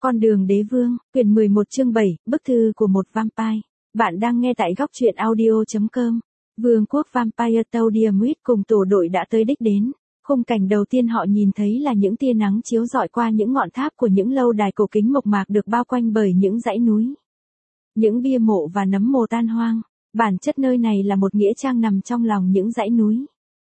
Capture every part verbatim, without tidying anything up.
Con đường đế vương, quyển mười một chương bảy, bức thư của một vampire. Bạn đang nghe tại góc truyện audio chấm com. Vương quốc Vampire Todium cùng tổ đội đã tới đích đến. Khung cảnh đầu tiên họ nhìn thấy là những tia nắng chiếu rọi qua những ngọn tháp của những lâu đài cổ kính mộc mạc được bao quanh bởi những dãy núi. Những bia mộ và nấm mồ tan hoang. Bản chất nơi này là một nghĩa trang nằm trong lòng những dãy núi.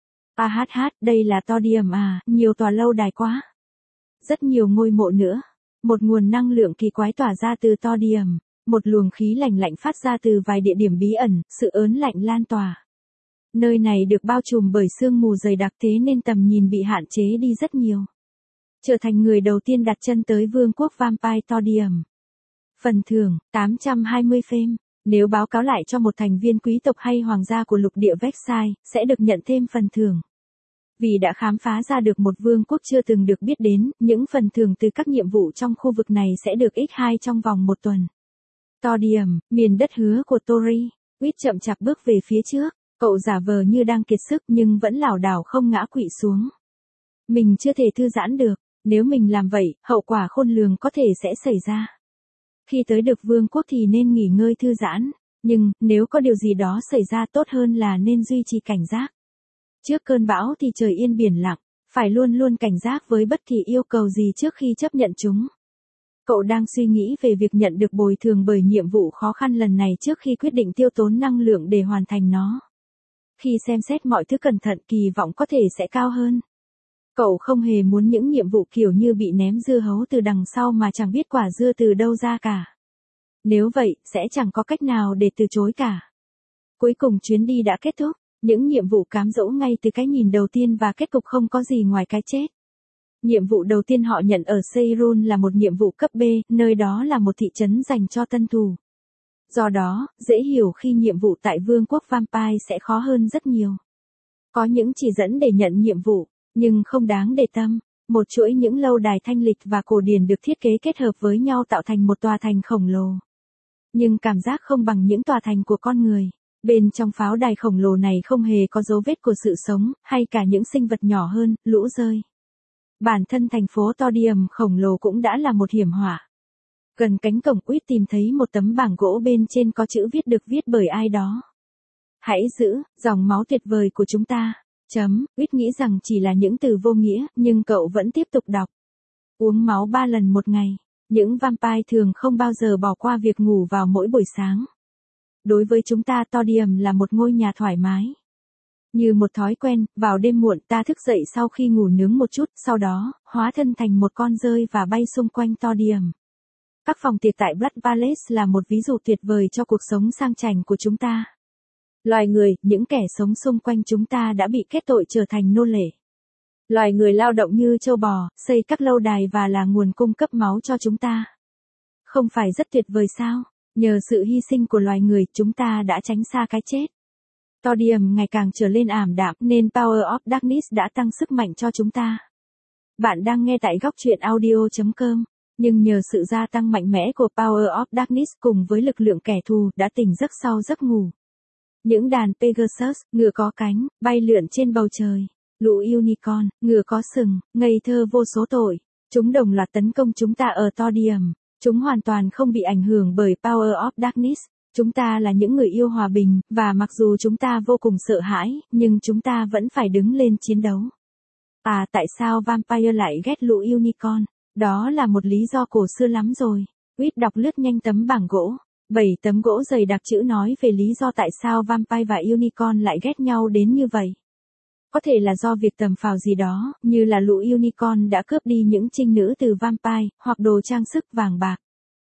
A hát hát, đây là Todium à, nhiều tòa lâu đài quá. Rất nhiều ngôi mộ nữa. Một nguồn năng lượng kỳ quái tỏa ra từ Todium, một luồng khí lạnh lạnh phát ra từ vài địa điểm bí ẩn, sự ớn lạnh lan tỏa. Nơi này được bao trùm bởi sương mù dày đặc thế nên tầm nhìn bị hạn chế đi rất nhiều. Trở thành người đầu tiên đặt chân tới vương quốc Vampire Todium. Phần thưởng, tám trăm hai mươi phêm. Nếu báo cáo lại cho một thành viên quý tộc hay hoàng gia của lục địa Vexai, sẽ được nhận thêm phần thưởng. Vì đã khám phá ra được một vương quốc chưa từng được biết đến, những phần thưởng từ các nhiệm vụ trong khu vực này sẽ được nhân hai trong vòng một tuần. Todium, miền đất hứa của Tori. Quýt chậm chạp bước về phía trước, cậu giả vờ như đang kiệt sức nhưng vẫn lảo đảo không ngã quỵ xuống. Mình chưa thể thư giãn được, nếu mình làm vậy, hậu quả khôn lường có thể sẽ xảy ra. Khi tới được vương quốc thì nên nghỉ ngơi thư giãn, nhưng nếu có điều gì đó xảy ra tốt hơn là nên duy trì cảnh giác. Trước cơn bão thì trời yên biển lặng, phải luôn luôn cảnh giác với bất kỳ yêu cầu gì trước khi chấp nhận chúng. Cậu đang suy nghĩ về việc nhận được bồi thường bởi nhiệm vụ khó khăn lần này trước khi quyết định tiêu tốn năng lượng để hoàn thành nó. Khi xem xét mọi thứ cẩn thận, kỳ vọng có thể sẽ cao hơn. Cậu không hề muốn những nhiệm vụ kiểu như bị ném dưa hấu từ đằng sau mà chẳng biết quả dưa từ đâu ra cả. Nếu vậy, sẽ chẳng có cách nào để từ chối cả. Cuối cùng chuyến đi đã kết thúc. Những nhiệm vụ cám dỗ ngay từ cái nhìn đầu tiên và kết cục không có gì ngoài cái chết. Nhiệm vụ đầu tiên họ nhận ở Seirun là một nhiệm vụ cấp B, nơi đó là một thị trấn dành cho tân thù. Do đó, dễ hiểu khi nhiệm vụ tại Vương quốc Vampire sẽ khó hơn rất nhiều. Có những chỉ dẫn để nhận nhiệm vụ, nhưng không đáng để tâm. Một chuỗi những lâu đài thanh lịch và cổ điển được thiết kế kết hợp với nhau tạo thành một tòa thành khổng lồ. Nhưng cảm giác không bằng những tòa thành của con người. Bên trong pháo đài khổng lồ này không hề có dấu vết của sự sống, hay cả những sinh vật nhỏ hơn, lũ rơi. Bản thân thành phố Todium khổng lồ cũng đã là một hiểm họa. Gần cánh cổng Quýt tìm thấy một tấm bảng gỗ bên trên có chữ viết được viết bởi ai đó. Hãy giữ, dòng máu tuyệt vời của chúng ta. Chấm, Quýt nghĩ rằng chỉ là những từ vô nghĩa, nhưng cậu vẫn tiếp tục đọc. Uống máu ba lần một ngày. Những vampire thường không bao giờ bỏ qua việc ngủ vào mỗi buổi sáng. Đối với chúng ta Todium là một ngôi nhà thoải mái. Như một thói quen, vào đêm muộn ta thức dậy sau khi ngủ nướng một chút, sau đó, hóa thân thành một con dơi và bay xung quanh Todium. Các phòng tiệc tại Blood Palace là một ví dụ tuyệt vời cho cuộc sống sang chảnh của chúng ta. Loài người, những kẻ sống xung quanh chúng ta đã bị kết tội trở thành nô lệ. Loài người lao động như trâu bò, xây các lâu đài và là nguồn cung cấp máu cho chúng ta. Không phải rất tuyệt vời sao? Nhờ sự hy sinh của loài người, chúng ta đã tránh xa cái chết. Todium ngày càng trở lên ảm đạm nên Power of Darkness đã tăng sức mạnh cho chúng ta. Bạn đang nghe tại góc truyện audio chấm com, nhưng nhờ sự gia tăng mạnh mẽ của Power of Darkness cùng với lực lượng kẻ thù đã tỉnh giấc sau giấc ngủ. Những đàn Pegasus, ngựa có cánh, bay lượn trên bầu trời. Lũ Unicorn, ngựa có sừng, ngây thơ vô số tội. Chúng đồng loạt tấn công chúng ta ở Todium. Chúng hoàn toàn không bị ảnh hưởng bởi Power of Darkness. Chúng ta là những người yêu hòa bình, và mặc dù chúng ta vô cùng sợ hãi, nhưng chúng ta vẫn phải đứng lên chiến đấu. À, tại sao Vampire lại ghét lũ Unicorn? Đó là một lý do cổ xưa lắm rồi. Quýt đọc lướt nhanh tấm bảng gỗ. Bảy tấm gỗ dày đặc chữ nói về lý do tại sao Vampire và Unicorn lại ghét nhau đến như vậy. Có thể là do việc tầm phào gì đó, như là lũ Unicorn đã cướp đi những trinh nữ từ Vampire, hoặc đồ trang sức vàng bạc.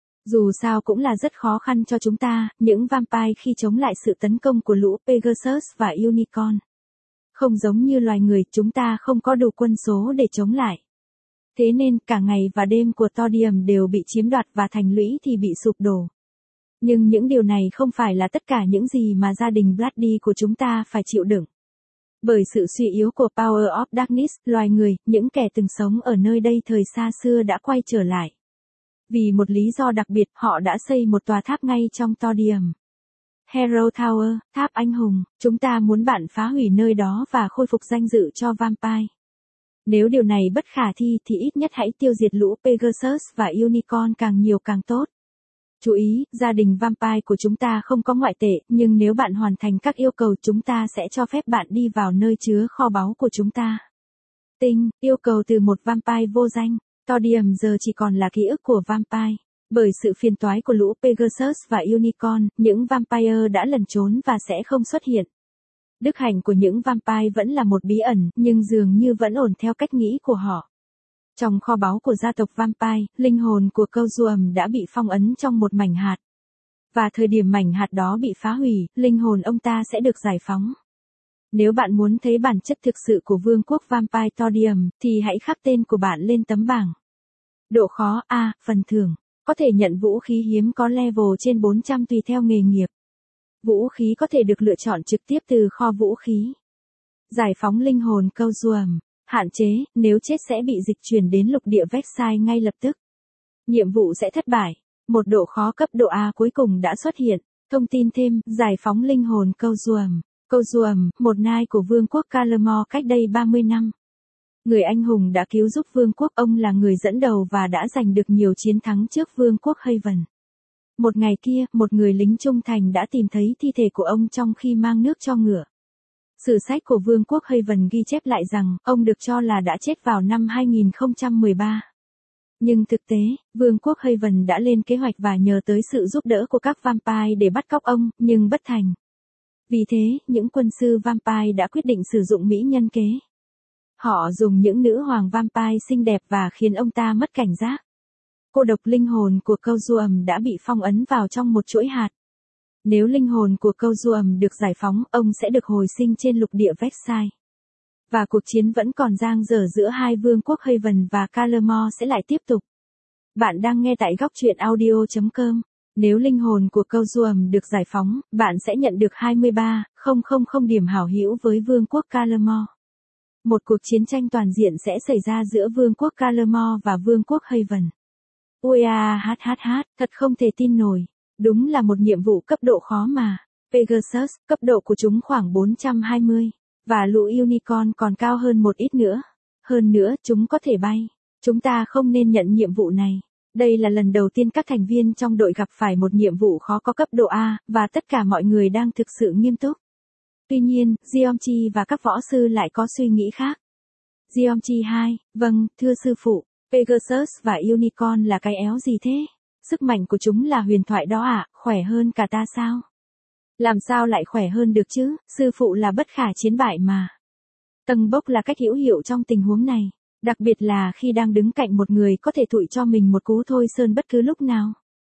Dù sao cũng là rất khó khăn cho chúng ta, những Vampire khi chống lại sự tấn công của lũ Pegasus và Unicorn. Không giống như loài người, chúng ta không có đủ quân số để chống lại. Thế nên, cả ngày và đêm của Todium đều bị chiếm đoạt và thành lũy thì bị sụp đổ. Nhưng những điều này không phải là tất cả những gì mà gia đình Bloody của chúng ta phải chịu đựng. Bởi sự suy yếu của Power of Darkness, loài người, những kẻ từng sống ở nơi đây thời xa xưa đã quay trở lại. Vì một lý do đặc biệt, họ đã xây một tòa tháp ngay trong Todium. Hero Tower, tháp anh hùng, chúng ta muốn bạn phá hủy nơi đó và khôi phục danh dự cho Vampire. Nếu điều này bất khả thi thì ít nhất hãy tiêu diệt lũ Pegasus và Unicorn càng nhiều càng tốt. Chú ý, gia đình Vampire của chúng ta không có ngoại tệ, nhưng nếu bạn hoàn thành các yêu cầu chúng ta sẽ cho phép bạn đi vào nơi chứa kho báu của chúng ta. Tinh, yêu cầu từ một Vampire vô danh. Todium giờ chỉ còn là ký ức của Vampire. Bởi sự phiền toái của lũ Pegasus và Unicorn, những Vampire đã lẩn trốn và sẽ không xuất hiện. Đức hạnh của những Vampire vẫn là một bí ẩn, nhưng dường như vẫn ổn theo cách nghĩ của họ. Trong kho báu của gia tộc Vampire, linh hồn của Cousuum đã bị phong ấn trong một mảnh hạt. Và thời điểm mảnh hạt đó bị phá hủy, linh hồn ông ta sẽ được giải phóng. Nếu bạn muốn thấy bản chất thực sự của vương quốc Vampire Todium, thì hãy khắc tên của bạn lên tấm bảng. Độ khó A, phần thưởng. Có thể nhận vũ khí hiếm có level trên bốn trăm tùy theo nghề nghiệp. Vũ khí có thể được lựa chọn trực tiếp từ kho vũ khí. Giải phóng linh hồn Cousuum. Hạn chế, nếu chết sẽ bị dịch chuyển đến lục địa Vexai ngay lập tức. Nhiệm vụ sẽ thất bại. Một độ khó cấp độ A cuối cùng đã xuất hiện. Thông tin thêm, giải phóng linh hồn Cousuum. Cousuum, một nai của vương quốc Calamore cách đây ba mươi năm. Người anh hùng đã cứu giúp vương quốc, ông là người dẫn đầu và đã giành được nhiều chiến thắng trước vương quốc Haven. Một ngày kia, một người lính trung thành đã tìm thấy thi thể của ông trong khi mang nước cho ngựa. Sử sách của vương quốc Haven ghi chép lại rằng, ông được cho là đã chết vào năm hai nghìn không trăm mười ba. Nhưng thực tế, vương quốc Haven đã lên kế hoạch và nhờ tới sự giúp đỡ của các Vampire để bắt cóc ông, nhưng bất thành. Vì thế, những quân sư Vampire đã quyết định sử dụng mỹ nhân kế. Họ dùng những nữ hoàng Vampire xinh đẹp và khiến ông ta mất cảnh giác. Cô độc linh hồn của Cousuum đã bị phong ấn vào trong một chuỗi hạt. Nếu linh hồn của Cousuum được giải phóng, ông sẽ được hồi sinh trên lục địa Vexai. Và cuộc chiến vẫn còn dang dở giữa hai vương quốc Haven và Calamore sẽ lại tiếp tục. Bạn đang nghe tại góc truyện audio chấm com. Nếu linh hồn của Cousuum được giải phóng, bạn sẽ nhận được hai mươi ba nghìn điểm hảo hữu với vương quốc Calamore. Một cuộc chiến tranh toàn diện sẽ xảy ra giữa vương quốc Calamore và vương quốc Haven. Ui à hát hát hát, thật không thể tin nổi. Đúng là một nhiệm vụ cấp độ khó mà. Pegasus, cấp độ của chúng khoảng bốn trăm hai mươi. Và lũ Unicorn còn cao hơn một ít nữa. Hơn nữa, chúng có thể bay. Chúng ta không nên nhận nhiệm vụ này. Đây là lần đầu tiên các thành viên trong đội gặp phải một nhiệm vụ khó có cấp độ A, và tất cả mọi người đang thực sự nghiêm túc. Tuy nhiên, Geomchi và các võ sư lại có suy nghĩ khác. Geomchi hai, vâng, thưa sư phụ, Pegasus và Unicorn là cái éo gì thế? Sức mạnh của chúng là huyền thoại đó ạ, à, khỏe hơn cả ta sao? Làm sao lại khỏe hơn được chứ, sư phụ là bất khả chiến bại mà. Tầng bốc là cách hữu hiệu trong tình huống này, đặc biệt là khi đang đứng cạnh một người có thể thụi cho mình một cú thôi sơn bất cứ lúc nào.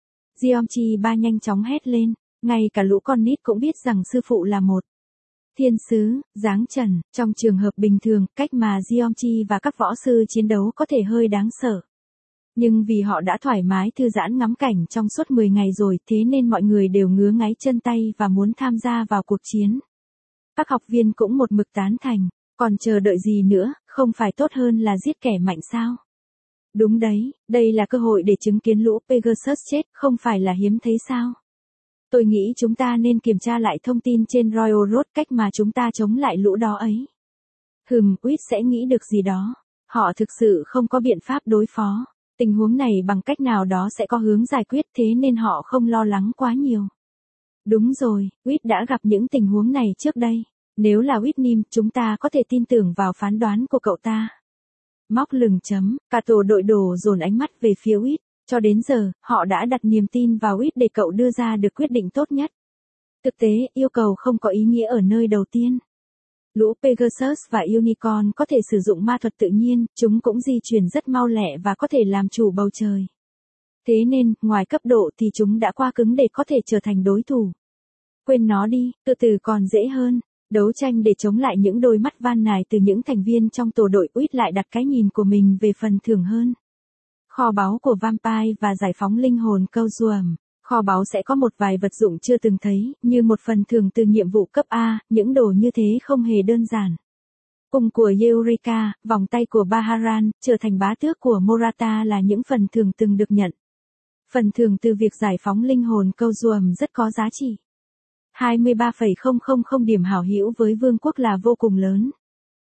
Geomchi ba nhanh chóng hét lên, ngay cả lũ con nít cũng biết rằng sư phụ là một thiên sứ, dáng trần. Trong trường hợp bình thường, cách mà Geomchi và các võ sư chiến đấu có thể hơi đáng sợ. Nhưng vì họ đã thoải mái thư giãn ngắm cảnh trong suốt mười ngày rồi, thế nên mọi người đều ngứa ngáy chân tay và muốn tham gia vào cuộc chiến. Các học viên cũng một mực tán thành, còn chờ đợi gì nữa, không phải tốt hơn là giết kẻ mạnh sao? Đúng đấy, đây là cơ hội để chứng kiến lũ Pegasus chết, không phải là hiếm thấy sao? Tôi nghĩ chúng ta nên kiểm tra lại thông tin trên Royal Road cách mà chúng ta chống lại lũ đó ấy. Hừm, Wit sẽ nghĩ được gì đó. Họ thực sự không có biện pháp đối phó. Tình huống này bằng cách nào đó sẽ có hướng giải quyết, thế nên họ không lo lắng quá nhiều. Đúng rồi, Wit đã gặp những tình huống này trước đây. Nếu là Whitnim, chúng ta có thể tin tưởng vào phán đoán của cậu ta. Móc lừng chấm, cả tổ đội đồ dồn ánh mắt về phía Wit. Cho đến giờ, họ đã đặt niềm tin vào Wit để cậu đưa ra được quyết định tốt nhất. Thực tế, yêu cầu không có ý nghĩa ở nơi đầu tiên. Lũ Pegasus và Unicorn có thể sử dụng ma thuật tự nhiên, chúng cũng di chuyển rất mau lẹ và có thể làm chủ bầu trời. Thế nên, ngoài cấp độ thì chúng đã qua cứng để có thể trở thành đối thủ. Quên nó đi, từ từ còn dễ hơn. Đấu tranh để chống lại những đôi mắt van nài từ những thành viên trong tổ đội, Wit lại đặt cái nhìn của mình về phần thưởng hơn. Kho báu của Vampire và giải phóng linh hồn Cousuum. Kho báu sẽ có một vài vật dụng chưa từng thấy, như một phần thưởng từ nhiệm vụ cấp A, những đồ như thế không hề đơn giản. Cung của Eureka, vòng tay của Baharan, trở thành bá tước của Morata là những phần thưởng từng được nhận. Phần thưởng từ việc giải phóng linh hồn Cousuum rất có giá trị. hai mươi ba nghìn điểm hảo hữu với vương quốc là vô cùng lớn.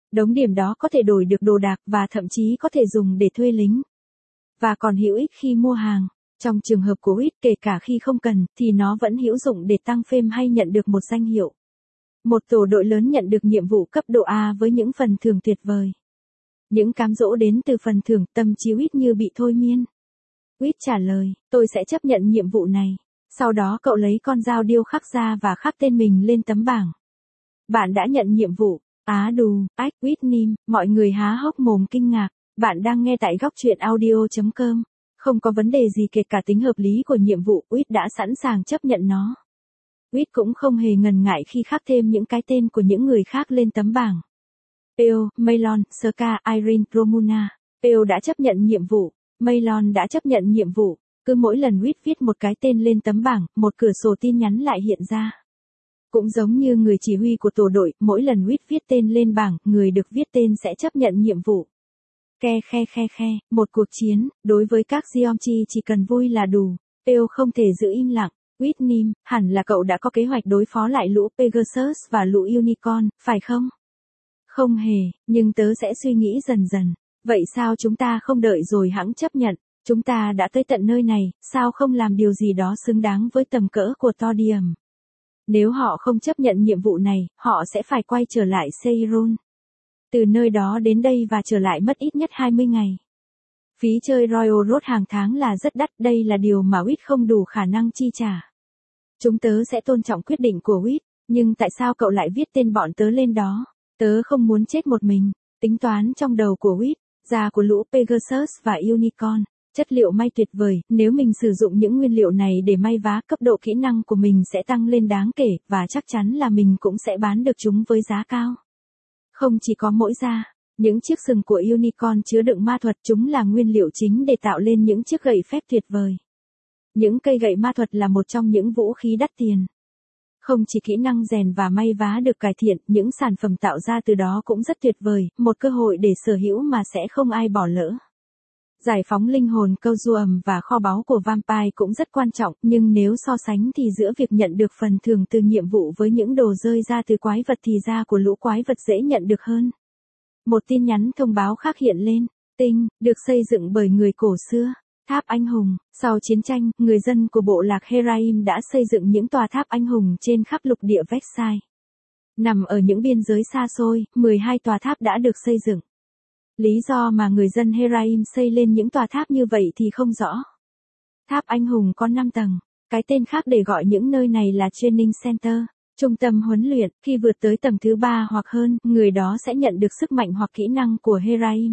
Đống điểm đó có thể đổi được đồ đạc và thậm chí có thể dùng để thuê lính. Và còn hữu ích khi mua hàng. Trong trường hợp của quýt, kể cả khi không cần, thì nó vẫn hữu dụng để tăng phêm hay nhận được một danh hiệu. Một tổ đội lớn nhận được nhiệm vụ cấp độ A với những phần thưởng tuyệt vời. Những cám dỗ đến từ phần thưởng, tâm trí quýt như bị thôi miên. Quýt trả lời, tôi sẽ chấp nhận nhiệm vụ này. Sau đó cậu lấy con dao điêu khắc ra và khắc tên mình lên tấm bảng. Bạn đã nhận nhiệm vụ. Á đù, ách, Whitney, mọi người há hốc mồm kinh ngạc. Bạn đang nghe tại góc truyện audio chấm com. Không có vấn đề gì kể cả tính hợp lý của nhiệm vụ, Whit đã sẵn sàng chấp nhận nó. Whit cũng không hề ngần ngại khi khắc thêm những cái tên của những người khác lên tấm bảng. Peo, Maylon, Ska, Irene, Romuna. Peo đã chấp nhận nhiệm vụ. Maylon đã chấp nhận nhiệm vụ. Cứ mỗi lần Whit viết một cái tên lên tấm bảng, một cửa sổ tin nhắn lại hiện ra. Cũng giống như người chỉ huy của tổ đội, mỗi lần Whit viết tên lên bảng, người được viết tên sẽ chấp nhận nhiệm vụ. Khe khe khe khe, một cuộc chiến, đối với các Geomchi chỉ cần vui là đủ. Peo không thể giữ im lặng. Whitney, hẳn là cậu đã có kế hoạch đối phó lại lũ Pegasus và lũ Unicorn, phải không? Không hề, nhưng tớ sẽ suy nghĩ dần dần. Vậy sao chúng ta không đợi rồi hẵng chấp nhận? Chúng ta đã tới tận nơi này, sao không làm điều gì đó xứng đáng với tầm cỡ của Thorium? Nếu họ không chấp nhận nhiệm vụ này, họ sẽ phải quay trở lại Seiron. Từ nơi đó đến đây và trở lại mất ít nhất hai mươi ngày. Phí chơi Royal Road hàng tháng là rất đắt, đây là điều mà Whit không đủ khả năng chi trả. Chúng tớ sẽ tôn trọng quyết định của Whit, nhưng tại sao cậu lại viết tên bọn tớ lên đó? Tớ không muốn chết một mình. Tính toán trong đầu của Whit, da của lũ Pegasus và Unicorn, chất liệu may tuyệt vời, nếu mình sử dụng những nguyên liệu này để may vá, cấp độ kỹ năng của mình sẽ tăng lên đáng kể, và chắc chắn là mình cũng sẽ bán được chúng với giá cao. Không chỉ có mỗi da, những chiếc sừng của Unicorn chứa đựng ma thuật, chúng là nguyên liệu chính để tạo lên những chiếc gậy phép tuyệt vời. Những cây gậy ma thuật là một trong những vũ khí đắt tiền. Không chỉ kỹ năng rèn và may vá được cải thiện, những sản phẩm tạo ra từ đó cũng rất tuyệt vời, một cơ hội để sở hữu mà sẽ không ai bỏ lỡ. Giải phóng linh hồn câu duầm và kho báu của Vampire cũng rất quan trọng, nhưng nếu so sánh thì giữa việc nhận được phần thưởng từ nhiệm vụ với những đồ rơi ra từ quái vật thì da của lũ quái vật dễ nhận được hơn. Một tin nhắn thông báo khác hiện lên. Tinh, được xây dựng bởi người cổ xưa. Tháp anh hùng. Sau chiến tranh, người dân của bộ lạc Heraim đã xây dựng những tòa tháp anh hùng trên khắp lục địa Vexai. Nằm ở những biên giới xa xôi, mười hai tòa tháp đã được xây dựng. Lý do mà người dân Heraim xây lên những tòa tháp như vậy thì không rõ. Tháp anh hùng có năm tầng. Cái tên khác để gọi những nơi này là Training Center, trung tâm huấn luyện. Khi vượt tới tầng thứ ba hoặc hơn, người đó sẽ nhận được sức mạnh hoặc kỹ năng của Heraim.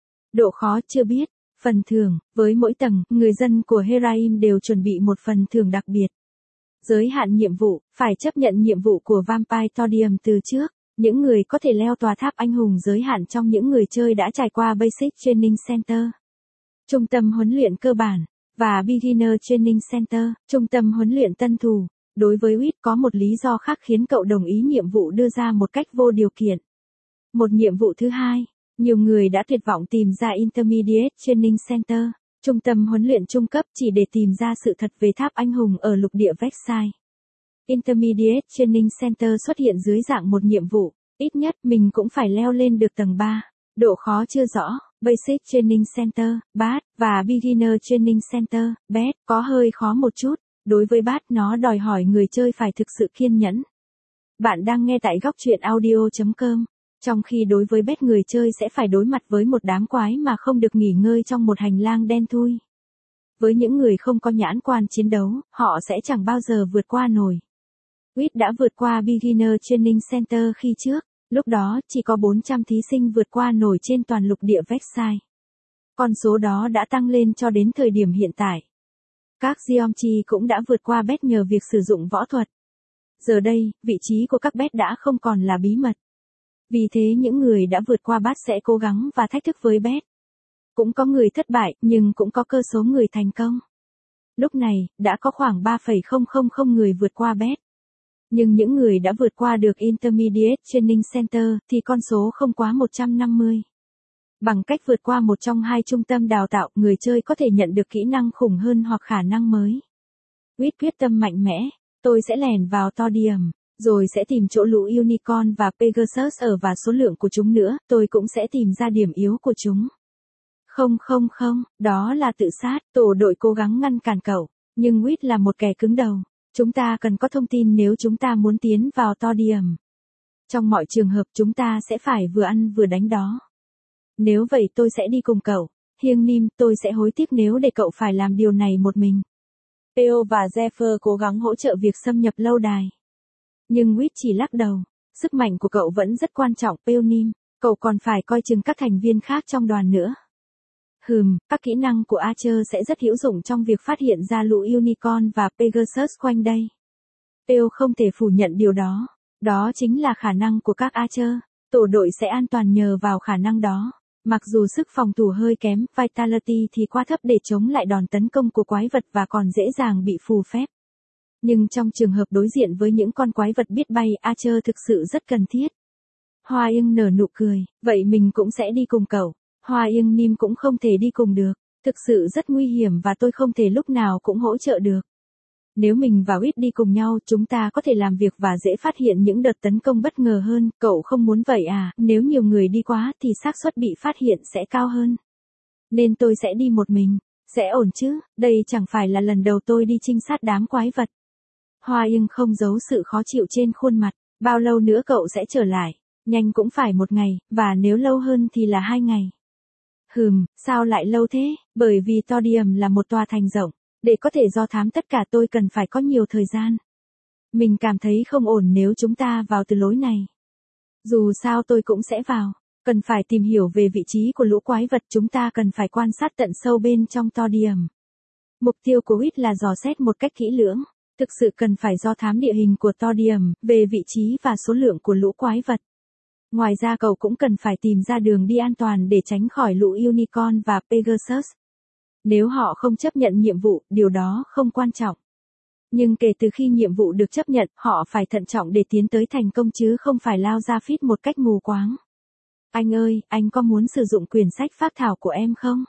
Độ khó chưa biết. Phần thưởng, với mỗi tầng, người dân của Heraim đều chuẩn bị một phần thưởng đặc biệt. Giới hạn nhiệm vụ, phải chấp nhận nhiệm vụ của Vampire Thorium từ trước. Những người có thể leo tòa tháp anh hùng giới hạn trong những người chơi đã trải qua Basic Training Center, trung tâm huấn luyện cơ bản, và Beginner Training Center, trung tâm huấn luyện tân thủ. Đối với Whit có một lý do khác khiến cậu đồng ý nhiệm vụ đưa ra một cách vô điều kiện. Một nhiệm vụ thứ hai, nhiều người đã tuyệt vọng tìm ra Intermediate Training Center, trung tâm huấn luyện trung cấp chỉ để tìm ra sự thật về tháp anh hùng ở lục địa Vexai. Intermediate Training Center xuất hiện dưới dạng một nhiệm vụ, ít nhất mình cũng phải leo lên được tầng ba. Độ khó chưa rõ. Basic Training Center, bát, và Beginner Training Center, bét, có hơi khó một chút. Đối với bát nó đòi hỏi người chơi phải thực sự kiên nhẫn. Bạn đang nghe tại góc truyện audio chấm com. Trong khi đối với bét người chơi sẽ phải đối mặt với một đám quái mà không được nghỉ ngơi trong một hành lang đen thui. Với những người không có nhãn quan chiến đấu, họ sẽ chẳng bao giờ vượt qua nổi. Whit đã vượt qua Beginner Training Center khi trước, lúc đó chỉ có bốn trăm thí sinh vượt qua nổi trên toàn lục địa Vexai. Con số đó đã tăng lên cho đến thời điểm hiện tại. Các Geomchi cũng đã vượt qua bét nhờ việc sử dụng võ thuật. Giờ đây, vị trí của các bét đã không còn là bí mật. Vì thế những người đã vượt qua bát sẽ cố gắng và thách thức với bét. Cũng có người thất bại, nhưng cũng có cơ số người thành công. Lúc này, đã có khoảng ba phẩy không không không người vượt qua bét. Nhưng những người đã vượt qua được Intermediate Training Center thì con số không quá một trăm năm mươi. Bằng cách vượt qua một trong hai trung tâm đào tạo, người chơi có thể nhận được kỹ năng khủng hơn hoặc khả năng mới. Whit quyết tâm mạnh mẽ, tôi sẽ lèn vào Thorium. Rồi sẽ tìm chỗ lũ Unicorn và Pegasus ở và số lượng của chúng nữa, tôi cũng sẽ tìm ra điểm yếu của chúng. Không không không, đó là tự sát, tổ đội cố gắng ngăn cản cậu, nhưng Wit là một kẻ cứng đầu. Chúng ta cần có thông tin nếu chúng ta muốn tiến vào Todium. Trong mọi trường hợp chúng ta sẽ phải vừa ăn vừa đánh đó. Nếu vậy tôi sẽ đi cùng cậu. Hiêng Nim, tôi sẽ hối tiếc nếu để cậu phải làm điều này một mình. Theo và Zephyr cố gắng hỗ trợ việc xâm nhập lâu đài. Nhưng Wit chỉ lắc đầu. Sức mạnh của cậu vẫn rất quan trọng, Peonim. Cậu còn phải coi chừng các thành viên khác trong đoàn nữa. Hừm, các kỹ năng của Archer sẽ rất hữu dụng trong việc phát hiện ra lũ Unicorn và Pegasus quanh đây. Theo không thể phủ nhận điều đó. Đó chính là khả năng của các Archer. Tổ đội sẽ an toàn nhờ vào khả năng đó. Mặc dù sức phòng thủ hơi kém, Vitality thì quá thấp để chống lại đòn tấn công của quái vật và còn dễ dàng bị phù phép. Nhưng trong trường hợp đối diện với những con quái vật biết bay, Archer thực sự rất cần thiết. Hoa Yên nở nụ cười, vậy mình cũng sẽ đi cùng cậu. Hoa Yên Nim cũng không thể đi cùng được. Thực sự rất nguy hiểm và tôi không thể lúc nào cũng hỗ trợ được. Nếu mình và Wit đi cùng nhau, chúng ta có thể làm việc và dễ phát hiện những đợt tấn công bất ngờ hơn. Cậu không muốn vậy à? Nếu nhiều người đi quá thì xác suất bị phát hiện sẽ cao hơn. Nên tôi sẽ đi một mình. Sẽ ổn chứ, đây chẳng phải là lần đầu tôi đi trinh sát đám quái vật. Hoa Yên không giấu sự khó chịu trên khuôn mặt. Bao lâu nữa cậu sẽ trở lại? Nhanh cũng phải một ngày, và nếu lâu hơn thì là hai ngày. Hừm, sao lại lâu thế? Bởi vì Todium là một tòa thành rộng. Để có thể do thám tất cả tôi cần phải có nhiều thời gian. Mình cảm thấy không ổn nếu chúng ta vào từ lối này. Dù sao tôi cũng sẽ vào. Cần phải tìm hiểu về vị trí của lũ quái vật, chúng ta cần phải quan sát tận sâu bên trong Todium. Mục tiêu của Wit là dò xét một cách kỹ lưỡng. Thực sự cần phải do thám địa hình của Todium, về vị trí và số lượng của lũ quái vật. Ngoài ra cậu cũng cần phải tìm ra đường đi an toàn để tránh khỏi lũ Unicorn và Pegasus. Nếu họ không chấp nhận nhiệm vụ, điều đó không quan trọng. Nhưng kể từ khi nhiệm vụ được chấp nhận, họ phải thận trọng để tiến tới thành công chứ không phải lao ra phít một cách mù quáng. Anh ơi, anh có muốn sử dụng quyển sách phác thảo của em không?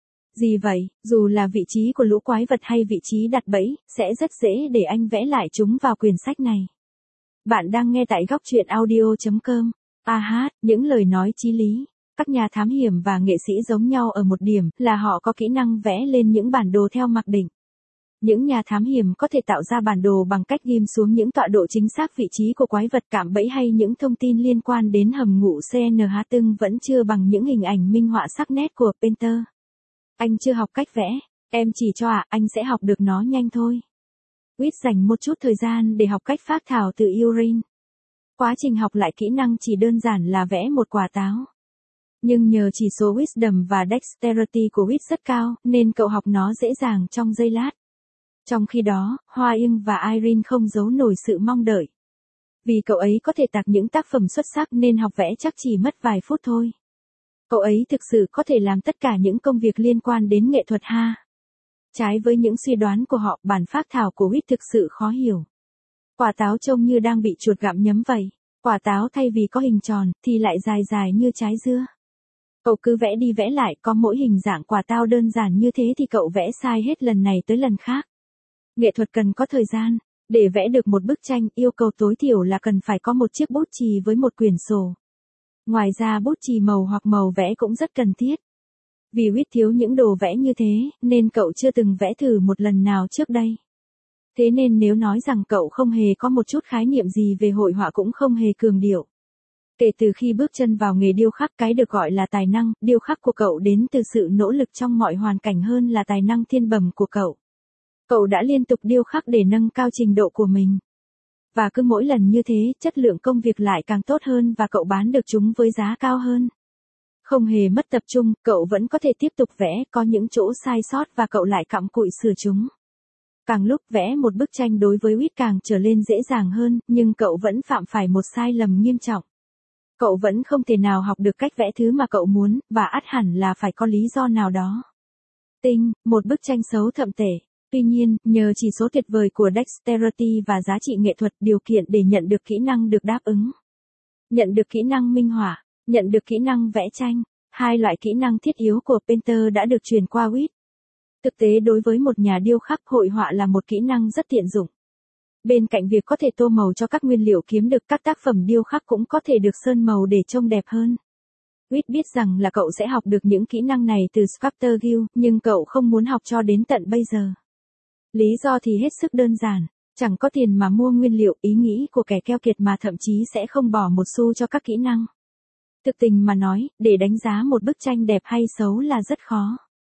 Gì vậy, dù là vị trí của lũ quái vật hay vị trí đặt bẫy, sẽ rất dễ để anh vẽ lại chúng vào quyển sách này. Bạn đang nghe tại góc truyện audio chấm com. A hát, những lời nói chí lý. Các nhà thám hiểm và nghệ sĩ giống nhau ở một điểm là họ có kỹ năng vẽ lên những bản đồ theo mặc định. Những nhà thám hiểm có thể tạo ra bản đồ bằng cách ghim xuống những tọa độ chính xác vị trí của quái vật, cạm bẫy hay những thông tin liên quan đến hầm ngụ xê en hát, nhưng vẫn chưa bằng những hình ảnh minh họa sắc nét của Painter. Anh chưa học cách vẽ, em chỉ cho ạ, à, anh sẽ học được nó nhanh thôi. Wit dành một chút thời gian để học cách phác thảo từ Urin. Quá trình học lại kỹ năng chỉ đơn giản là vẽ một quả táo. Nhưng nhờ chỉ số Wisdom và Dexterity của Wit rất cao, nên cậu học nó dễ dàng trong giây lát. Trong khi đó, Hoa Yên và Irene không giấu nổi sự mong đợi. Vì cậu ấy có thể tạc những tác phẩm xuất sắc nên học vẽ chắc chỉ mất vài phút thôi. Cậu ấy thực sự có thể làm tất cả những công việc liên quan đến nghệ thuật ha. Trái với những suy đoán của họ, bản phác thảo của Wit thực sự khó hiểu. Quả táo trông như đang bị chuột gặm nhấm vậy. Quả táo thay vì có hình tròn, thì lại dài dài như trái dưa. Cậu cứ vẽ đi vẽ lại, có mỗi hình dạng quả táo đơn giản như thế thì cậu vẽ sai hết lần này tới lần khác. Nghệ thuật cần có thời gian. Để vẽ được một bức tranh, yêu cầu tối thiểu là cần phải có một chiếc bút chì với một quyển sổ. Ngoài ra bút chì màu hoặc màu vẽ cũng rất cần thiết. Vì Wit thiếu những đồ vẽ như thế, nên cậu chưa từng vẽ thử một lần nào trước đây. Thế nên nếu nói rằng cậu không hề có một chút khái niệm gì về hội họa cũng không hề cường điệu. Kể từ khi bước chân vào nghề điêu khắc, cái được gọi là tài năng, điêu khắc của cậu đến từ sự nỗ lực trong mọi hoàn cảnh hơn là tài năng thiên bẩm của cậu. Cậu đã liên tục điêu khắc để nâng cao trình độ của mình. Và cứ mỗi lần như thế, chất lượng công việc lại càng tốt hơn và cậu bán được chúng với giá cao hơn. Không hề mất tập trung, cậu vẫn có thể tiếp tục vẽ, có những chỗ sai sót và cậu lại cặm cụi sửa chúng. Càng lúc vẽ một bức tranh đối với Wit càng trở lên dễ dàng hơn, nhưng cậu vẫn phạm phải một sai lầm nghiêm trọng. Cậu vẫn không thể nào học được cách vẽ thứ mà cậu muốn, và ắt hẳn là phải có lý do nào đó. Tinh, một bức tranh xấu thậm tệ. Tuy nhiên, nhờ chỉ số tuyệt vời của Dexterity và giá trị nghệ thuật, điều kiện để nhận được kỹ năng được đáp ứng. Nhận được kỹ năng minh họa, nhận được kỹ năng vẽ tranh, hai loại kỹ năng thiết yếu của Painter đã được truyền qua Wit. Thực tế đối với một nhà điêu khắc, hội họa là một kỹ năng rất tiện dụng. Bên cạnh việc có thể tô màu cho các nguyên liệu kiếm được, các tác phẩm điêu khắc cũng có thể được sơn màu để trông đẹp hơn. Reed biết rằng là cậu sẽ học được những kỹ năng này từ Sculptor Guild, nhưng cậu không muốn học cho đến tận bây giờ. Lý do thì hết sức đơn giản, chẳng có tiền mà mua nguyên liệu, ý nghĩ của kẻ keo kiệt mà thậm chí sẽ không bỏ một xu cho các kỹ năng. Thực tình mà nói, để đánh giá một bức tranh đẹp hay xấu là rất khó.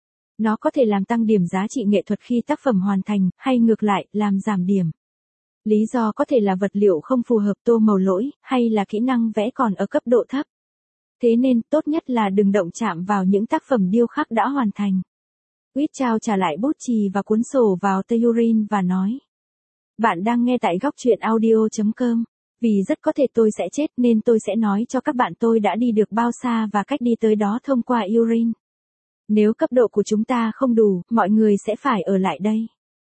Nó có thể làm tăng điểm giá trị nghệ thuật khi tác phẩm hoàn thành, hay ngược lại, làm giảm điểm. Lý do có thể là vật liệu không phù hợp, tô màu lỗi, hay là kỹ năng vẽ còn ở cấp độ thấp. Thế nên, tốt nhất là đừng động chạm vào những tác phẩm điêu khắc đã hoàn thành. Reed trao trả lại bút chì và cuốn sổ vào tay Urin và nói. Bạn đang nghe tại góc truyện audio chấm com. Vì rất có thể tôi sẽ chết nên tôi sẽ nói cho các bạn tôi đã đi được bao xa và cách đi tới đó thông qua Urin. Nếu cấp độ của chúng ta không đủ, mọi người sẽ phải ở lại đây.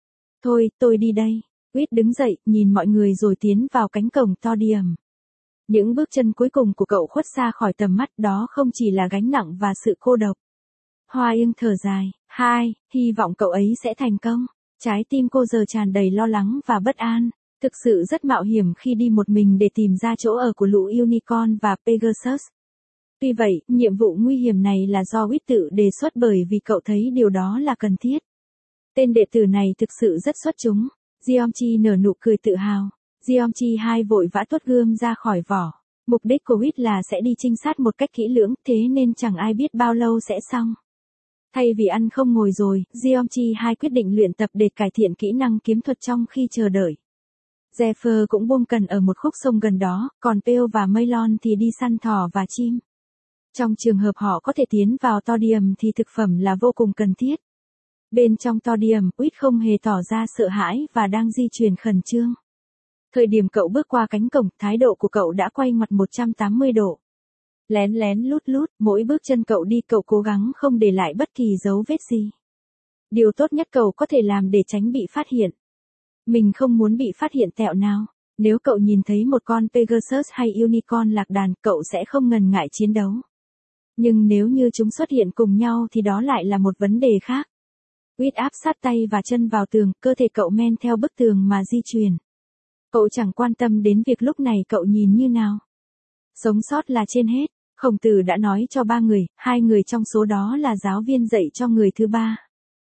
Thôi, tôi đi đây. Reed đứng dậy, nhìn mọi người rồi tiến vào cánh cổng Todium. Những bước chân cuối cùng của cậu khuất xa khỏi tầm mắt, đó không chỉ là gánh nặng và sự cô độc. Hoa Yên thở dài, hai, hy vọng cậu ấy sẽ thành công. Trái tim cô giờ tràn đầy lo lắng và bất an. Thực sự rất mạo hiểm khi đi một mình để tìm ra chỗ ở của lũ Unicorn và Pegasus. Tuy vậy, nhiệm vụ nguy hiểm này là do Reed tự đề xuất bởi vì cậu thấy điều đó là cần thiết. Tên đệ tử này thực sự rất xuất chúng. Geomchi nở nụ cười tự hào. Geomchi hai vội vã tuốt gươm ra khỏi vỏ. Mục đích của Reed là sẽ đi trinh sát một cách kỹ lưỡng, thế nên chẳng ai biết bao lâu sẽ xong. Thay vì ăn không ngồi rồi, Geomchi hai quyết định luyện tập để cải thiện kỹ năng kiếm thuật trong khi chờ đợi. Zephyr cũng buông cần ở một khúc sông gần đó, còn Pale và Maylon thì đi săn thỏ và chim. Trong trường hợp họ có thể tiến vào Todium thì thực phẩm là vô cùng cần thiết. Bên trong Todium, Reed không hề tỏ ra sợ hãi và đang di chuyển khẩn trương. Thời điểm cậu bước qua cánh cổng, thái độ của cậu đã quay ngoặt một trăm tám mươi độ. Lén lén lút lút, mỗi bước chân cậu đi cậu cố gắng không để lại bất kỳ dấu vết gì. Điều tốt nhất cậu có thể làm để tránh bị phát hiện. Mình không muốn bị phát hiện tẹo nào. Nếu cậu nhìn thấy một con Pegasus hay Unicorn lạc đàn, cậu sẽ không ngần ngại chiến đấu. Nhưng nếu như chúng xuất hiện cùng nhau thì đó lại là một vấn đề khác. Reed áp sát tay và chân vào tường, cơ thể cậu men theo bức tường mà di chuyển. Cậu chẳng quan tâm đến việc lúc này cậu nhìn như nào. Sống sót là trên hết. Khổng Tử đã nói cho ba người, hai người trong số đó là giáo viên dạy cho người thứ ba.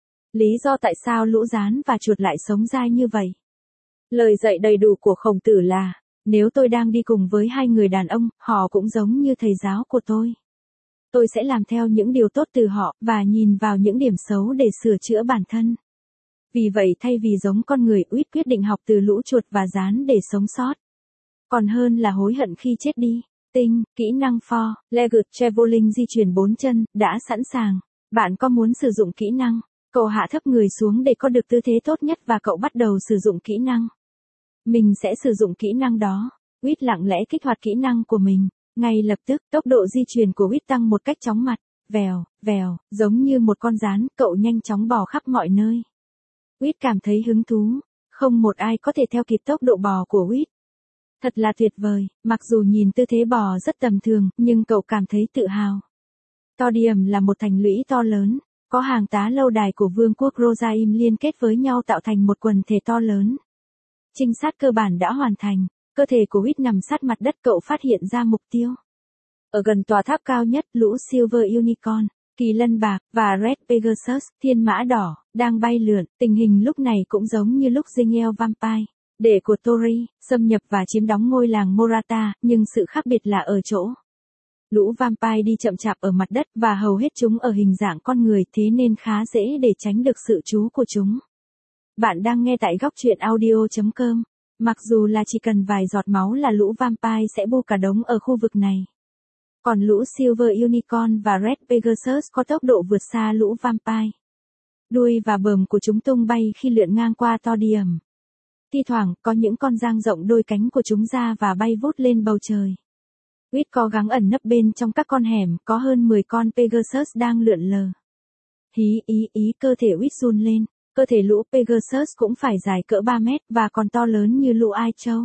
Lý do tại sao lũ gián và chuột lại sống dai như vậy? Lời dạy đầy đủ của Khổng Tử là, nếu tôi đang đi cùng với hai người đàn ông, họ cũng giống như thầy giáo của tôi. Tôi sẽ làm theo những điều tốt từ họ, và nhìn vào những điểm xấu để sửa chữa bản thân. Vì vậy thay vì giống con người, Reed quyết định học từ lũ chuột và gián để sống sót. Còn hơn là hối hận khi chết đi. Tinh, kỹ năng for, Legged Traveling di chuyển bốn chân, đã sẵn sàng. Bạn có muốn sử dụng kỹ năng? Cậu hạ thấp người xuống để có được tư thế tốt nhất và cậu bắt đầu sử dụng kỹ năng. Mình sẽ sử dụng kỹ năng đó. Reed lặng lẽ kích hoạt kỹ năng của mình. Ngay lập tức, tốc độ di chuyển của Reed tăng một cách chóng mặt. Vèo, vèo, giống như một con gián, cậu nhanh chóng bò khắp mọi nơi. Reed cảm thấy hứng thú. Không một ai có thể theo kịp tốc độ bò của Reed. Thật là tuyệt vời, mặc dù nhìn tư thế bò rất tầm thường, nhưng cậu cảm thấy tự hào. Todium là một thành lũy to lớn, có hàng tá lâu đài của vương quốc Rosaim liên kết với nhau tạo thành một quần thể to lớn. Trinh sát cơ bản đã hoàn thành, cơ thể của Reed nằm sát mặt đất, cậu phát hiện ra mục tiêu. Ở gần tòa tháp cao nhất, lũ Silver Unicorn, Kỳ Lân Bạc, và Red Pegasus, Thiên Mã Đỏ, đang bay lượn. Tình hình lúc này cũng giống như lúc Zingiel Vampire, đệ của Tori, xâm nhập và chiếm đóng ngôi làng Morata, nhưng sự khác biệt là ở chỗ. Lũ vampire đi chậm chạp ở mặt đất và hầu hết chúng ở hình dạng con người, thế nên khá dễ để tránh được sự chú của chúng. Bạn đang nghe tại góc truyện audio chấm com. Mặc dù là chỉ cần vài giọt máu là lũ vampire sẽ bu cả đống ở khu vực này. Còn lũ Silver Unicorn và Red Pegasus có tốc độ vượt xa lũ vampire. Đuôi và bờm của chúng tung bay khi lượn ngang qua Todium. Thi thoảng, có những con dang rộng đôi cánh của chúng ra và bay vút lên bầu trời. Reed cố gắng ẩn nấp bên trong các con hẻm, có hơn mười con Pegasus đang lượn lờ. Hí ý ý cơ thể Reed run lên, cơ thể lũ Pegasus cũng phải dài cỡ ba mét và còn to lớn như lũ Ai Châu.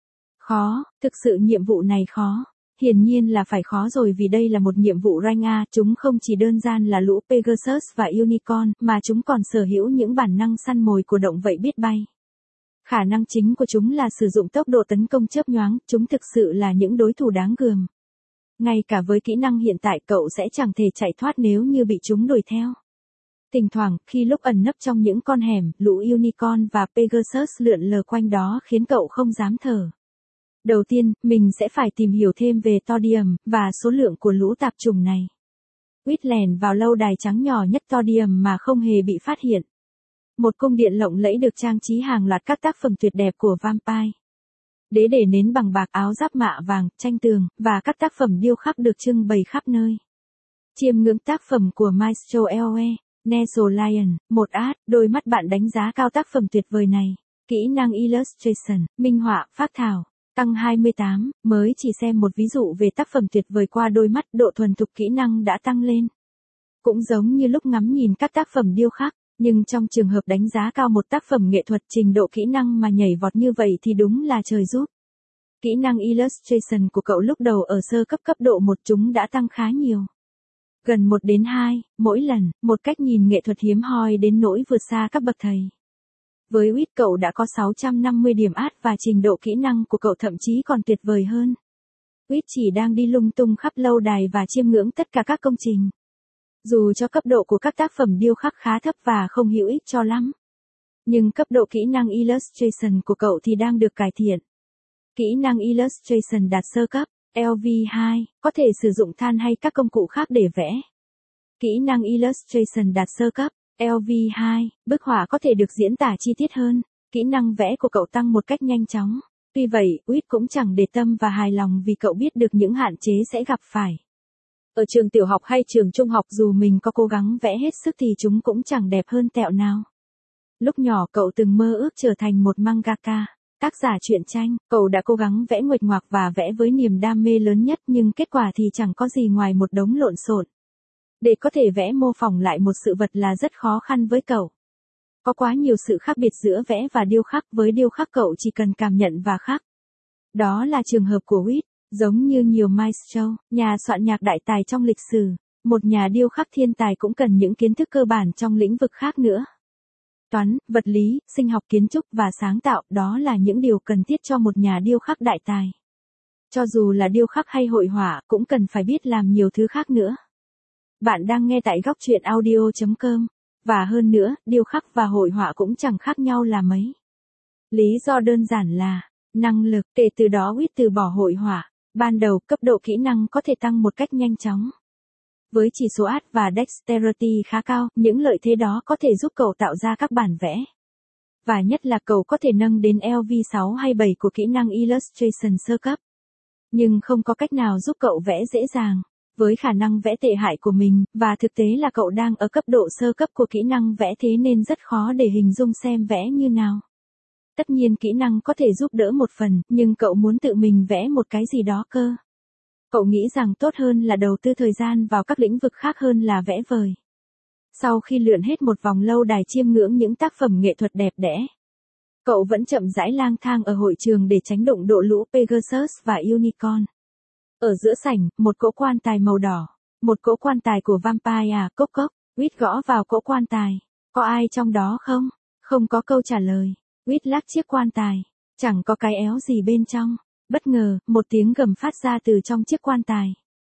Khó, thực sự nhiệm vụ này khó. Hiển nhiên là phải khó rồi vì đây là một nhiệm vụ rank A, chúng không chỉ đơn giản là lũ Pegasus và Unicorn, mà chúng còn sở hữu những bản năng săn mồi của động vật biết bay. Khả năng chính của chúng là sử dụng tốc độ tấn công chớp nhoáng, chúng thực sự là những đối thủ đáng gờm. Ngay cả với kỹ năng hiện tại cậu sẽ chẳng thể chạy thoát nếu như bị chúng đuổi theo. Thỉnh thoảng, khi lúc ẩn nấp trong những con hẻm, lũ Unicorn và Pegasus lượn lờ quanh đó khiến cậu không dám thở. Đầu tiên, mình sẽ phải tìm hiểu thêm về Thorium, và số lượng của lũ tạp chủng này. Quýt lèn vào lâu đài trắng nhỏ nhất Thorium mà không hề bị phát hiện. Một cung điện lộng lẫy được trang trí hàng loạt các tác phẩm tuyệt đẹp của vampire. Đế để nến bằng bạc, áo giáp mạ vàng, tranh tường, và các tác phẩm điêu khắc được trưng bày khắp nơi. Chiêm ngưỡng tác phẩm của Maestro Elwe, Nestle Lion, một art, đôi mắt bạn đánh giá cao tác phẩm tuyệt vời này. Kỹ năng Illustration, minh họa, phác thảo, tăng hai mươi tám, mới chỉ xem một ví dụ về tác phẩm tuyệt vời qua đôi mắt, độ thuần thục kỹ năng đã tăng lên. Cũng giống như lúc ngắm nhìn các tác phẩm điêu khắc, nhưng trong trường hợp đánh giá cao một tác phẩm nghệ thuật, trình độ kỹ năng mà nhảy vọt như vậy thì đúng là trời giúp. Kỹ năng Illustration của cậu lúc đầu ở sơ cấp cấp độ một chúng đã tăng khá nhiều. Gần một đến hai, mỗi lần, một cách nhìn nghệ thuật hiếm hoi đến nỗi vượt xa các bậc thầy. Với Quýt cậu đã có sáu trăm năm mươi điểm art và trình độ kỹ năng của cậu thậm chí còn tuyệt vời hơn. Quýt chỉ đang đi lung tung khắp lâu đài và chiêm ngưỡng tất cả các công trình. Dù cho cấp độ của các tác phẩm điêu khắc khá thấp và không hữu ích cho lắm. Nhưng cấp độ kỹ năng Illustration của cậu thì đang được cải thiện. Kỹ năng Illustration đạt sơ cấp, L V hai, có thể sử dụng than hay các công cụ khác để vẽ. Kỹ năng Illustration đạt sơ cấp, L V hai, bức họa có thể được diễn tả chi tiết hơn. Kỹ năng vẽ của cậu tăng một cách nhanh chóng. Tuy vậy, Quýt cũng chẳng để tâm và hài lòng vì cậu biết được những hạn chế sẽ gặp phải. Ở trường tiểu học hay trường trung học, dù mình có cố gắng vẽ hết sức thì chúng cũng chẳng đẹp hơn tẹo nào. Lúc nhỏ cậu từng mơ ước trở thành một mangaka, tác giả truyện tranh. Cậu đã cố gắng vẽ nguệch ngoạc và vẽ với niềm đam mê lớn nhất, nhưng kết quả thì chẳng có gì ngoài một đống lộn xộn. Để có thể vẽ mô phỏng lại một sự vật là rất khó khăn với cậu. Có quá nhiều sự khác biệt giữa vẽ và điêu khắc, với điêu khắc cậu chỉ cần cảm nhận và khắc. Đó là trường hợp của Quýt. Giống như nhiều maestro, nhà soạn nhạc đại tài trong lịch sử, một nhà điêu khắc thiên tài cũng cần những kiến thức cơ bản trong lĩnh vực khác nữa. Toán, vật lý, sinh học, kiến trúc và sáng tạo, đó là những điều cần thiết cho một nhà điêu khắc đại tài. Cho dù là điêu khắc hay hội họa, cũng cần phải biết làm nhiều thứ khác nữa. Bạn đang nghe tại góc truyện audio chấm com. Và hơn nữa, điêu khắc và hội họa cũng chẳng khác nhau là mấy. Lý do đơn giản là năng lực, để từ đó Quýt từ bỏ hội họa. Ban đầu, cấp độ kỹ năng có thể tăng một cách nhanh chóng. Với chỉ số art và dexterity khá cao, những lợi thế đó có thể giúp cậu tạo ra các bản vẽ. Và nhất là cậu có thể nâng đến L V sáu hay bảy của kỹ năng Illustration sơ cấp. Nhưng không có cách nào giúp cậu vẽ dễ dàng. Với khả năng vẽ tệ hại của mình, và thực tế là cậu đang ở cấp độ sơ cấp của kỹ năng vẽ, thế nên rất khó để hình dung xem vẽ như nào. Tất nhiên kỹ năng có thể giúp đỡ một phần, nhưng cậu muốn tự mình vẽ một cái gì đó cơ. Cậu nghĩ rằng tốt hơn là đầu tư thời gian vào các lĩnh vực khác hơn là vẽ vời. Sau khi lượn hết một vòng lâu đài chiêm ngưỡng những tác phẩm nghệ thuật đẹp đẽ, cậu vẫn chậm rãi lang thang ở hội trường để tránh đụng độ lũ Pegasus và Unicorn. Ở giữa sảnh, một cỗ quan tài màu đỏ, một cỗ quan tài của vampire à, cốc cốc. Quýt gõ vào cỗ quan tài. Có ai trong đó không? Không có câu trả lời. Quýt lắc chiếc quan tài. Chẳng có cái éo gì bên trong. Bất ngờ, một tiếng gầm phát ra từ trong chiếc quan tài.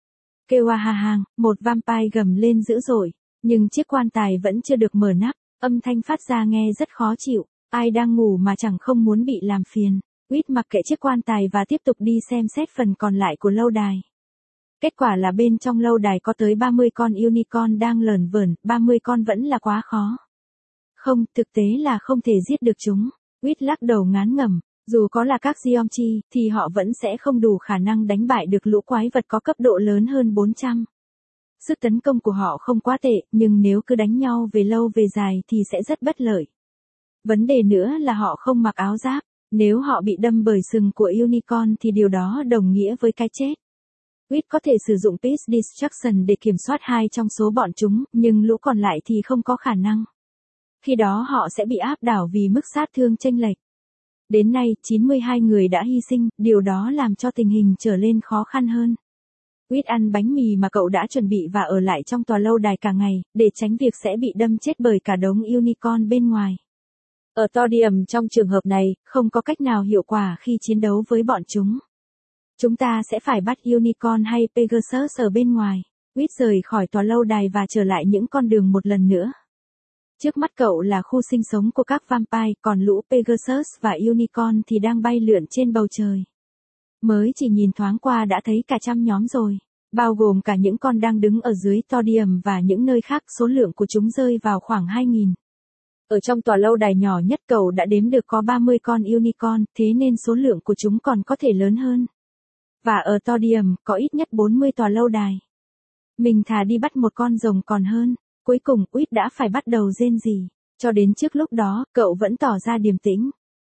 Kêu à hà hàng, một vampire gầm lên dữ dội. Nhưng chiếc quan tài vẫn chưa được mở nắp. Âm thanh phát ra nghe rất khó chịu. Ai đang ngủ mà chẳng không muốn bị làm phiền. Quýt mặc kệ chiếc quan tài và tiếp tục đi xem xét phần còn lại của lâu đài. Kết quả là bên trong lâu đài có tới ba mươi con unicorn đang lởn vởn, ba mươi con vẫn là quá khó. Không, thực tế là không thể giết được chúng. Quýt lắc đầu ngán ngẩm, dù có là các Geomchi, thì họ vẫn sẽ không đủ khả năng đánh bại được lũ quái vật có cấp độ lớn hơn bốn trăm. Sức tấn công của họ không quá tệ, nhưng nếu cứ đánh nhau về lâu về dài thì sẽ rất bất lợi. Vấn đề nữa là họ không mặc áo giáp. Nếu họ bị đâm bởi sừng của unicorn thì điều đó đồng nghĩa với cái chết. Quýt có thể sử dụng Peace Destruction để kiểm soát hai trong số bọn chúng, nhưng lũ còn lại thì không có khả năng. Khi đó họ sẽ bị áp đảo vì mức sát thương chênh lệch. Đến nay, chín mươi hai người đã hy sinh, điều đó làm cho tình hình trở lên khó khăn hơn. Quýt ăn bánh mì mà cậu đã chuẩn bị và ở lại trong tòa lâu đài cả ngày, để tránh việc sẽ bị đâm chết bởi cả đống unicorn bên ngoài. Ở Todium trong trường hợp này, không có cách nào hiệu quả khi chiến đấu với bọn chúng. Chúng ta sẽ phải bắt Unicorn hay Pegasus ở bên ngoài. Quýt rời khỏi tòa lâu đài và trở lại những con đường một lần nữa. Trước mắt cậu là khu sinh sống của các vampire, còn lũ Pegasus và Unicorn thì đang bay lượn trên bầu trời. Mới chỉ nhìn thoáng qua đã thấy cả trăm nhóm rồi, bao gồm cả những con đang đứng ở dưới Todium và những nơi khác, số lượng của chúng rơi vào khoảng hai nghìn. Ở trong tòa lâu đài nhỏ nhất cậu đã đếm được có ba mươi con Unicorn, thế nên số lượng của chúng còn có thể lớn hơn. Và ở Todium có ít nhất bốn mươi tòa lâu đài. Mình thà đi bắt một con rồng còn hơn. Cuối cùng, Quýt đã phải bắt đầu rên rỉ. Cho đến trước lúc đó, cậu vẫn tỏ ra điềm tĩnh.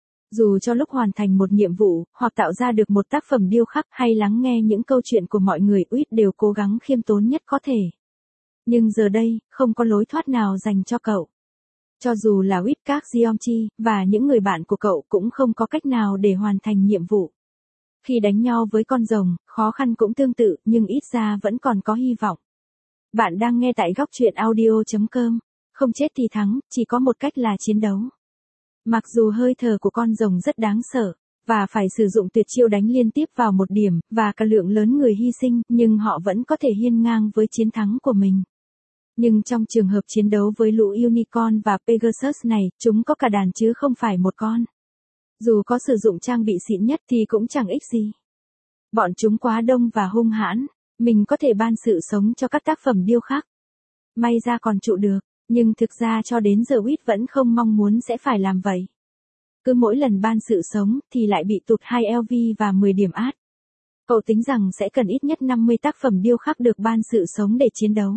Dù cho lúc hoàn thành một nhiệm vụ, hoặc tạo ra được một tác phẩm điêu khắc hay lắng nghe những câu chuyện của mọi người, Quýt đều cố gắng khiêm tốn nhất có thể. Nhưng giờ đây, không có lối thoát nào dành cho cậu. Cho dù là Quýt, các Geomchi, và những người bạn của cậu cũng không có cách nào để hoàn thành nhiệm vụ. Khi đánh nhau với con rồng, khó khăn cũng tương tự, nhưng ít ra vẫn còn có hy vọng. Bạn đang nghe tại góc truyện audio chấm com. Không chết thì thắng, chỉ có một cách là chiến đấu. Mặc dù hơi thở của con rồng rất đáng sợ, và phải sử dụng tuyệt chiêu đánh liên tiếp vào một điểm, và cả lượng lớn người hy sinh, nhưng họ vẫn có thể hiên ngang với chiến thắng của mình. Nhưng trong trường hợp chiến đấu với lũ Unicorn và Pegasus này, chúng có cả đàn chứ không phải một con. Dù có sử dụng trang bị xịn nhất thì cũng chẳng ích gì. Bọn chúng quá đông và hung hãn, mình có thể ban sự sống cho các tác phẩm điêu khắc. May ra còn trụ được, nhưng thực ra cho đến giờ Quýt vẫn không mong muốn sẽ phải làm vậy. Cứ mỗi lần ban sự sống thì lại bị tụt hai L V và mười điểm át. Cậu tính rằng sẽ cần ít nhất năm mươi tác phẩm điêu khắc được ban sự sống để chiến đấu.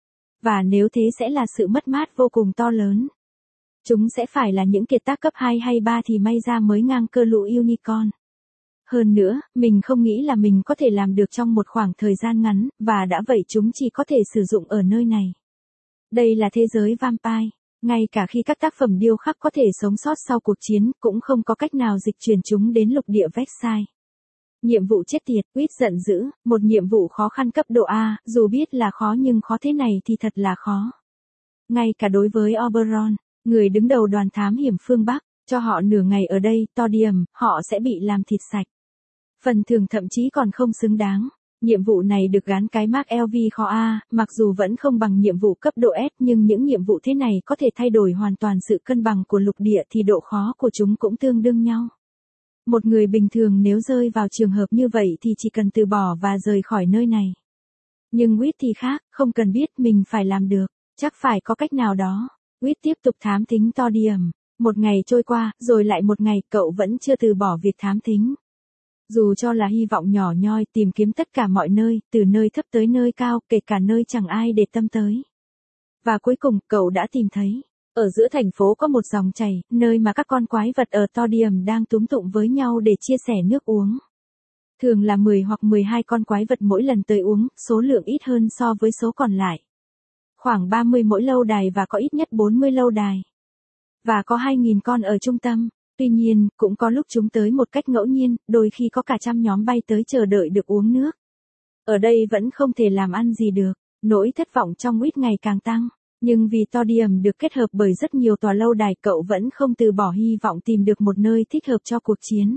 Và nếu thế sẽ là sự mất mát vô cùng to lớn. Chúng sẽ phải là những kiệt tác cấp hai hay ba thì may ra mới ngang cơ lũ Unicorn. Hơn nữa, mình không nghĩ là mình có thể làm được trong một khoảng thời gian ngắn, và đã vậy chúng chỉ có thể sử dụng ở nơi này. Đây là thế giới vampire. Ngay cả khi các tác phẩm điêu khắc có thể sống sót sau cuộc chiến, cũng không có cách nào dịch chuyển chúng đến lục địa Vexai. Nhiệm vụ chết tiệt, Quýt giận dữ, một nhiệm vụ khó khăn cấp độ A, dù biết là khó nhưng khó thế này thì thật là khó. Ngay cả đối với Oberon, người đứng đầu đoàn thám hiểm phương Bắc, cho họ nửa ngày ở đây, Todium, họ sẽ bị làm thịt sạch. Phần thưởng thậm chí còn không xứng đáng. Nhiệm vụ này được gán cái mác L V khó A, mặc dù vẫn không bằng nhiệm vụ cấp độ S, nhưng những nhiệm vụ thế này có thể thay đổi hoàn toàn sự cân bằng của lục địa thì độ khó của chúng cũng tương đương nhau. Một người bình thường nếu rơi vào trường hợp như vậy thì chỉ cần từ bỏ và rời khỏi nơi này. Nhưng Quýt thì khác, không cần biết mình phải làm được, chắc phải có cách nào đó. Quýt tiếp tục thám thính Todium. Một ngày trôi qua, rồi lại một ngày, cậu vẫn chưa từ bỏ việc thám thính. Dù cho là hy vọng nhỏ nhoi, tìm kiếm tất cả mọi nơi, từ nơi thấp tới nơi cao, kể cả nơi chẳng ai để tâm tới. Và cuối cùng, cậu đã tìm thấy. Ở giữa thành phố có một dòng chảy, nơi mà các con quái vật ở Todium đang túm tụm với nhau để chia sẻ nước uống. Thường là mười hoặc mười hai con quái vật mỗi lần tới uống, số lượng ít hơn so với số còn lại. Khoảng ba mươi mỗi lâu đài và có ít nhất bốn mươi lâu đài. Và có hai nghìn con ở trung tâm. Tuy nhiên, cũng có lúc chúng tới một cách ngẫu nhiên, đôi khi có cả trăm nhóm bay tới chờ đợi được uống nước. Ở đây vẫn không thể làm ăn gì được, nỗi thất vọng trong Quýt ngày càng tăng. Nhưng vì Todium được kết hợp bởi rất nhiều tòa lâu đài, cậu vẫn không từ bỏ hy vọng tìm được một nơi thích hợp cho cuộc chiến.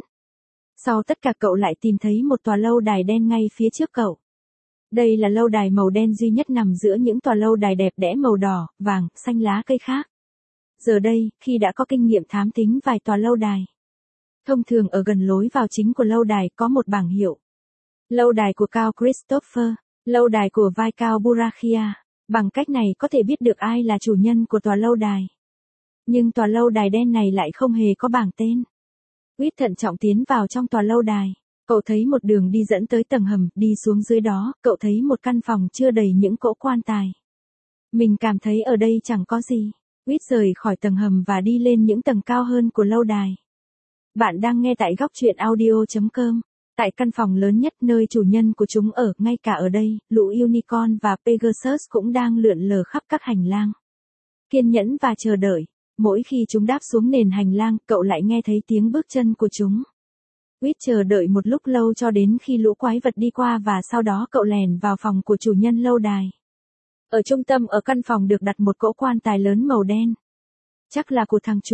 Sau tất cả cậu lại tìm thấy một tòa lâu đài đen ngay phía trước cậu. Đây là lâu đài màu đen duy nhất nằm giữa những tòa lâu đài đẹp đẽ màu đỏ, vàng, xanh lá cây khác. Giờ đây, khi đã có kinh nghiệm thám thính vài tòa lâu đài. Thông thường ở gần lối vào chính của lâu đài có một bảng hiệu. Lâu đài của Cao Christopher, lâu đài của vai Cao Burakhia. Bằng cách này có thể biết được ai là chủ nhân của tòa lâu đài. Nhưng tòa lâu đài đen này lại không hề có bảng tên. Quýt thận trọng tiến vào trong tòa lâu đài. Cậu thấy một đường đi dẫn tới tầng hầm, đi xuống dưới đó, cậu thấy một căn phòng chưa đầy những cỗ quan tài. Mình cảm thấy ở đây chẳng có gì. Quýt rời khỏi tầng hầm và đi lên những tầng cao hơn của lâu đài. Bạn đang nghe tại góc truyện audio chấm com. Tại căn phòng lớn nhất nơi chủ nhân của chúng ở, ngay cả ở đây, lũ Unicorn và Pegasus cũng đang lượn lờ khắp các hành lang. Kiên nhẫn và chờ đợi. Mỗi khi chúng đáp xuống nền hành lang, cậu lại nghe thấy tiếng bước chân của chúng. Quýt chờ đợi một lúc lâu cho đến khi lũ quái vật đi qua và sau đó cậu lèn vào phòng của chủ nhân lâu đài. Ở trung tâm ở căn phòng được đặt một cỗ quan tài lớn màu đen. Chắc là của thằng chủ.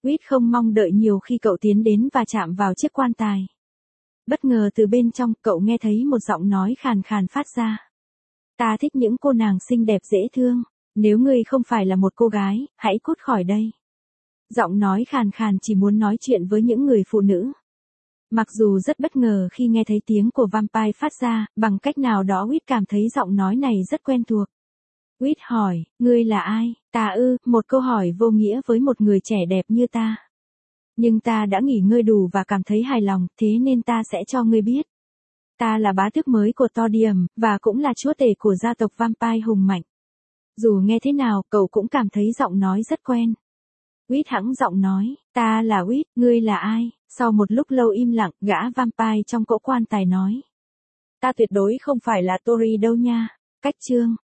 Quýt không mong đợi nhiều khi cậu tiến đến và chạm vào chiếc quan tài. Bất ngờ từ bên trong, cậu nghe thấy một giọng nói khàn khàn phát ra. Ta thích những cô nàng xinh đẹp dễ thương. Nếu ngươi không phải là một cô gái, hãy cút khỏi đây. Giọng nói khàn khàn chỉ muốn nói chuyện với những người phụ nữ. Mặc dù rất bất ngờ khi nghe thấy tiếng của vampire phát ra, bằng cách nào đó Quýt cảm thấy giọng nói này rất quen thuộc. Quýt hỏi, ngươi là ai? Ta ư, một câu hỏi vô nghĩa với một người trẻ đẹp như ta. Nhưng ta đã nghỉ ngơi đủ và cảm thấy hài lòng, thế nên ta sẽ cho ngươi biết. Ta là bá tước mới của Todium, và cũng là chúa tể của gia tộc vampire hùng mạnh. Dù nghe thế nào, cậu cũng cảm thấy giọng nói rất quen. Quýt hắng giọng nói, ta là Quýt, ngươi là ai? Sau một lúc lâu im lặng, gã vampire trong cỗ quan tài nói. Ta tuyệt đối không phải là Tori đâu nha. Cách chương